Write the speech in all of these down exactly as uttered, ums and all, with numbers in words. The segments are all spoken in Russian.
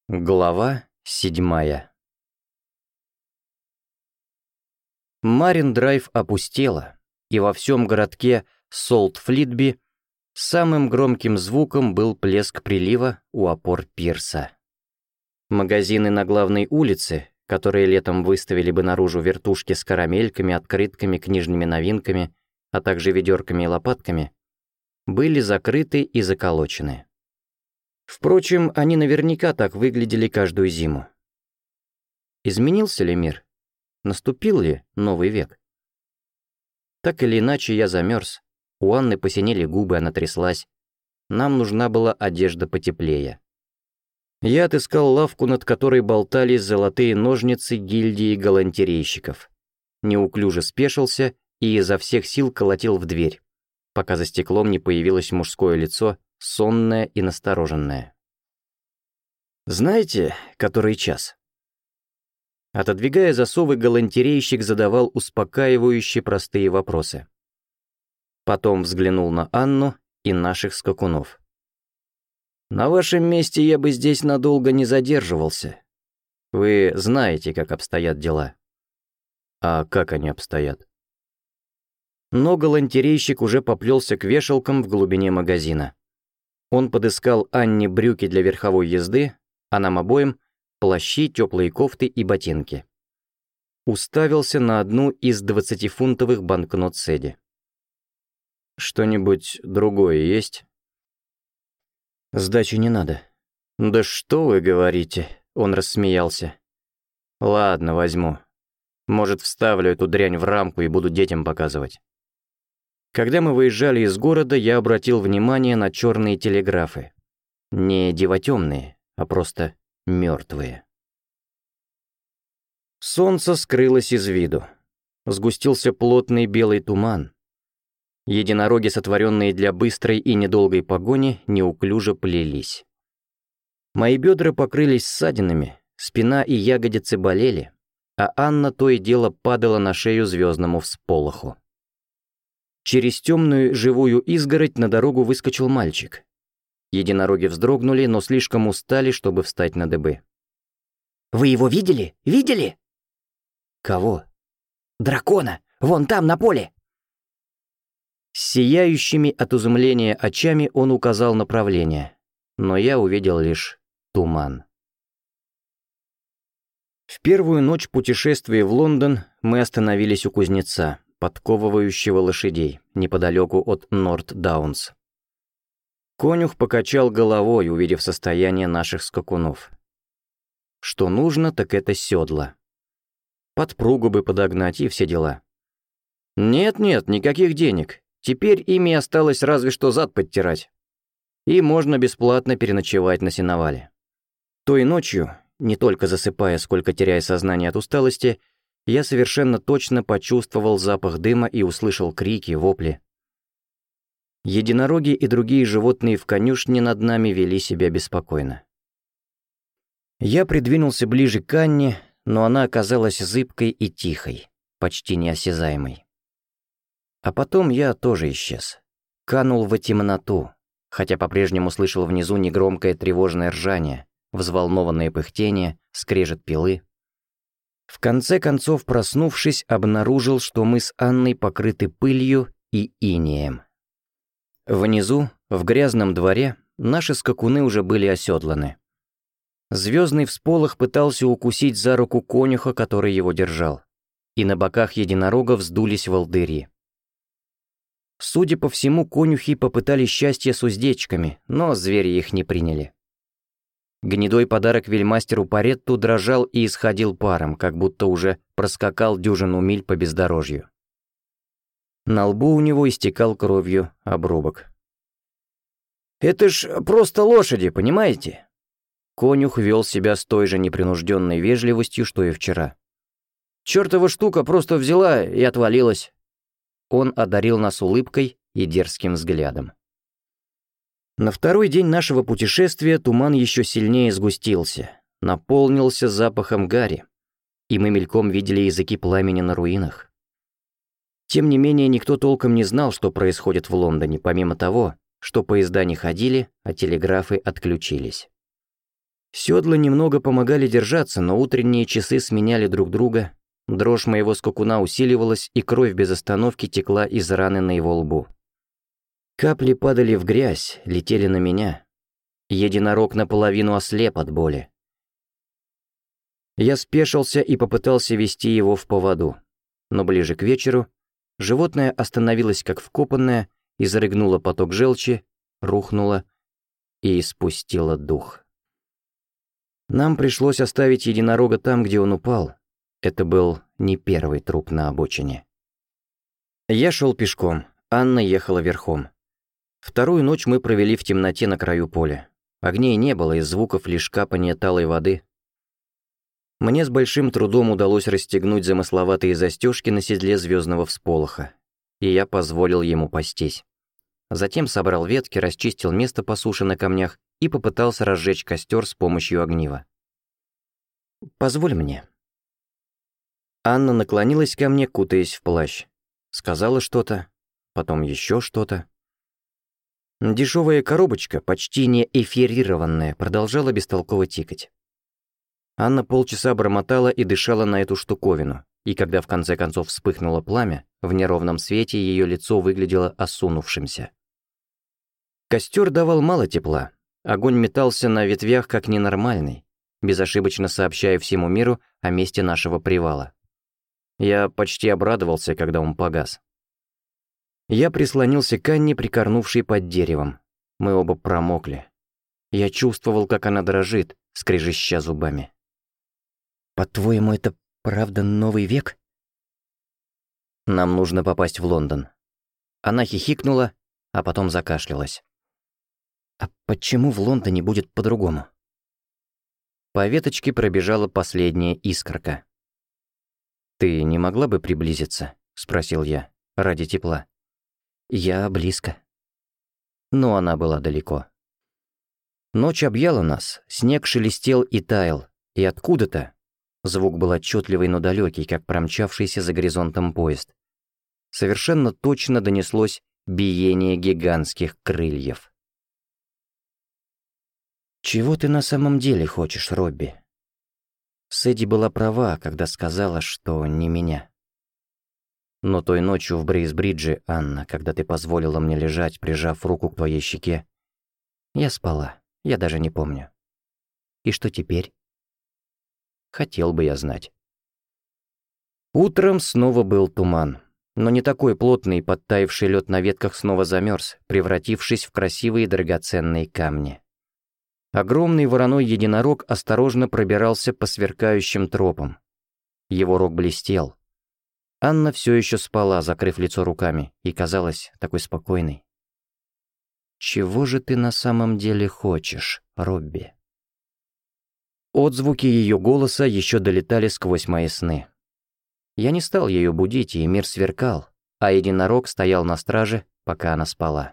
Глава седьмая. Марин-драйв опустела, и во всем городке Солт-Флитби самым громким звуком был плеск прилива у опор пирса. Магазины на главной улице, которые летом выставили бы наружу вертушки с карамельками, открытками, книжными новинками, а также ведерками и лопатками, были закрыты и заколочены. Впрочем, они наверняка так выглядели каждую зиму. Изменился ли мир? Наступил ли новый век? Так или иначе, я замерз. У Анны посинели губы, она тряслась. Нам нужна была одежда потеплее. Я отыскал лавку, над которой болтались золотые ножницы гильдии галантерейщиков. Неуклюже спешился и изо всех сил колотил в дверь, пока за стеклом не появилось мужское лицо, сонное и настороженное. «Знаете, который час?» Отодвигая засовы, галантерейщик задавал успокаивающие простые вопросы. Потом взглянул на Анну и наших скакунов. «На вашем месте я бы здесь надолго не задерживался. Вы знаете, как обстоят дела». «А как они обстоят?» Но галантерейщик уже поплелся к вешалкам в глубине магазина. Он подыскал Анне брюки для верховой езды, а нам обоим — плащи, теплые кофты и ботинки. Уставился на одну из двадцатифунтовых банкнот Сэдди. «Что-нибудь другое есть?» «Сдачи не надо». «Да что вы говорите?» — он рассмеялся. «Ладно, возьму. Может, вставлю эту дрянь в рамку и буду детям показывать». Когда мы выезжали из города, я обратил внимание на черные телеграфы. Не дивотемные, а просто мертвые. Солнце скрылось из виду. Сгустился плотный белый туман. Единороги, сотворенные для быстрой и недолгой погони, неуклюже плелись. Мои бедра покрылись ссадинами, спина и ягодицы болели, а Анна то и дело падала на шею звездному всполоху. Через темную живую изгородь на дорогу выскочил мальчик. Единороги вздрогнули, но слишком устали, чтобы встать на дыбы. «Вы его видели? Видели?» «Кого?» «Дракона! Вон там, на поле!» С сияющими от изумления очами он указал направление, но я увидел лишь туман. В первую ночь путешествия в Лондон мы остановились у кузнеца, подковывающего лошадей, неподалеку от Норт-Даунс. Конюх покачал головой, увидев состояние наших скакунов. Что нужно, так это седла. Подпругу бы подогнать и все дела. Нет-нет, никаких денег. Теперь ими осталось разве что зад подтирать. И можно бесплатно переночевать на сеновале. Той ночью, не только засыпая, сколько теряя сознание от усталости, я совершенно точно почувствовал запах дыма и услышал крики, вопли. Единороги и другие животные в конюшне над нами вели себя беспокойно. Я придвинулся ближе к Анне, но она оказалась зыбкой и тихой, почти неосязаемой. А потом я тоже исчез. Канул во темноту, хотя по-прежнему слышал внизу негромкое тревожное ржание, взволнованное пыхтение, скрежет пилы. В конце концов, проснувшись, обнаружил, что мы с Анной покрыты пылью и инеем. Внизу, в грязном дворе, наши скакуны уже были оседланы. Звездный всполох пытался укусить за руку конюха, который его держал, и на боках единорога вздулись волдыри. Судя по всему, конюхи попытались счастье с уздечками, но звери их не приняли. Гнедой подарок вельмастеру Паретту дрожал и исходил паром, как будто уже проскакал дюжину миль по бездорожью. На лбу у него истекал кровью обрубок. «Это ж просто лошади, понимаете?» Конюх вел себя с той же непринужденной вежливостью, что и вчера. «Чёртова штука просто взяла и отвалилась». Он одарил нас улыбкой и дерзким взглядом. На второй день нашего путешествия туман еще сильнее сгустился, наполнился запахом гари, и мы мельком видели языки пламени на руинах. Тем не менее, никто толком не знал, что происходит в Лондоне, помимо того, что поезда не ходили, а телеграфы отключились. Седла немного помогали держаться, но утренние часы сменяли друг друга, дрожь моего скакуна усиливалась, и кровь без остановки текла из раны на его лбу. Капли падали в грязь, летели на меня. Единорог наполовину ослеп от боли. Я спешился и попытался вести его в поводу, но ближе к вечеру животное остановилось как вкопанное, изрыгнуло поток желчи, рухнуло и испустило дух. Нам пришлось оставить единорога там, где он упал. Это был не первый труп на обочине. Я шел пешком, Анна ехала верхом. Вторую ночь мы провели в темноте на краю поля. Огней не было, и звуков лишь капания талой воды. Мне с большим трудом удалось расстегнуть замысловатые застежки на седле звездного всполоха, и я позволил ему пастись. Затем собрал ветки, расчистил место по суше на камнях и попытался разжечь костер с помощью огнива. «Позволь мне». Анна наклонилась ко мне, кутаясь в плащ. Сказала что-то, потом еще что-то. Дешевая коробочка, почти не эфирированная, продолжала бестолково тикать. Анна полчаса бормотала и дышала на эту штуковину, и когда в конце концов вспыхнуло пламя, в неровном свете ее лицо выглядело осунувшимся. Костер давал мало тепла, огонь метался на ветвях как ненормальный, безошибочно сообщая всему миру о месте нашего привала. Я почти обрадовался, когда он погас. Я прислонился к Анне, прикорнувшей под деревом. Мы оба промокли. Я чувствовал, как она дрожит, скрежеща зубами. «По-твоему, это правда новый век?» «Нам нужно попасть в Лондон». Она хихикнула, а потом закашлялась. «А почему в Лондоне будет по-другому?» По веточке пробежала последняя искорка. «Ты не могла бы приблизиться?» — спросил я, ради тепла. «Я близко». Но она была далеко. Ночь объяла нас, снег шелестел и таял, и откуда-то, звук был отчетливый, но далекий, как промчавшийся за горизонтом поезд, совершенно точно донеслось биение гигантских крыльев. «Чего ты на самом деле хочешь, Робби?» Сэдди была права, когда сказала, что не меня. Но той ночью в Брейсбридже, Анна, когда ты позволила мне лежать, прижав руку к твоей щеке, я спала, я даже не помню. И что теперь? Хотел бы я знать. Утром снова был туман, но не такой плотный, подтаявший лед на ветках снова замерз, превратившись в красивые драгоценные камни. Огромный вороной единорог осторожно пробирался по сверкающим тропам. Его рог блестел. Анна все еще спала, закрыв лицо руками, и казалась такой спокойной. «Чего же ты на самом деле хочешь, Робби?» Отзвуки ее голоса еще долетали сквозь мои сны. Я не стал ее будить, и мир сверкал, а единорог стоял на страже, пока она спала.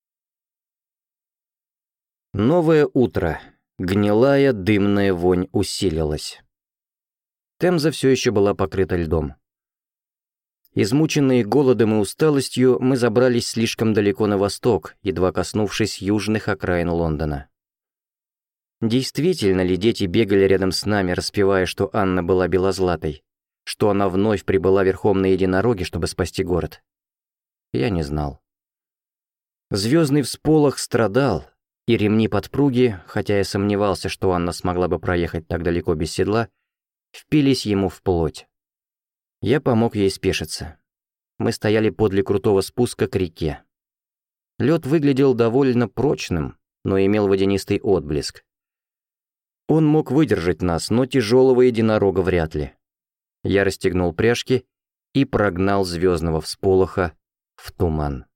Новое утро. Гнилая дымная вонь усилилась. Темза все еще была покрыта льдом. Измученные голодом и усталостью, мы забрались слишком далеко на восток, едва коснувшись южных окраин Лондона. Действительно ли дети бегали рядом с нами, распевая, что Анна была белозлатой, что она вновь прибыла верхом на единороге, чтобы спасти город? Я не знал. Звездный всполох страдал, и ремни подпруги, хотя я сомневался, что Анна смогла бы проехать так далеко без седла, впились ему в плоть. Я помог ей спешиться. Мы стояли подле крутого спуска к реке. Лед выглядел довольно прочным, но имел водянистый отблеск. Он мог выдержать нас, но тяжелого единорога вряд ли. Я расстегнул пряжки и прогнал звездного всполоха в туман.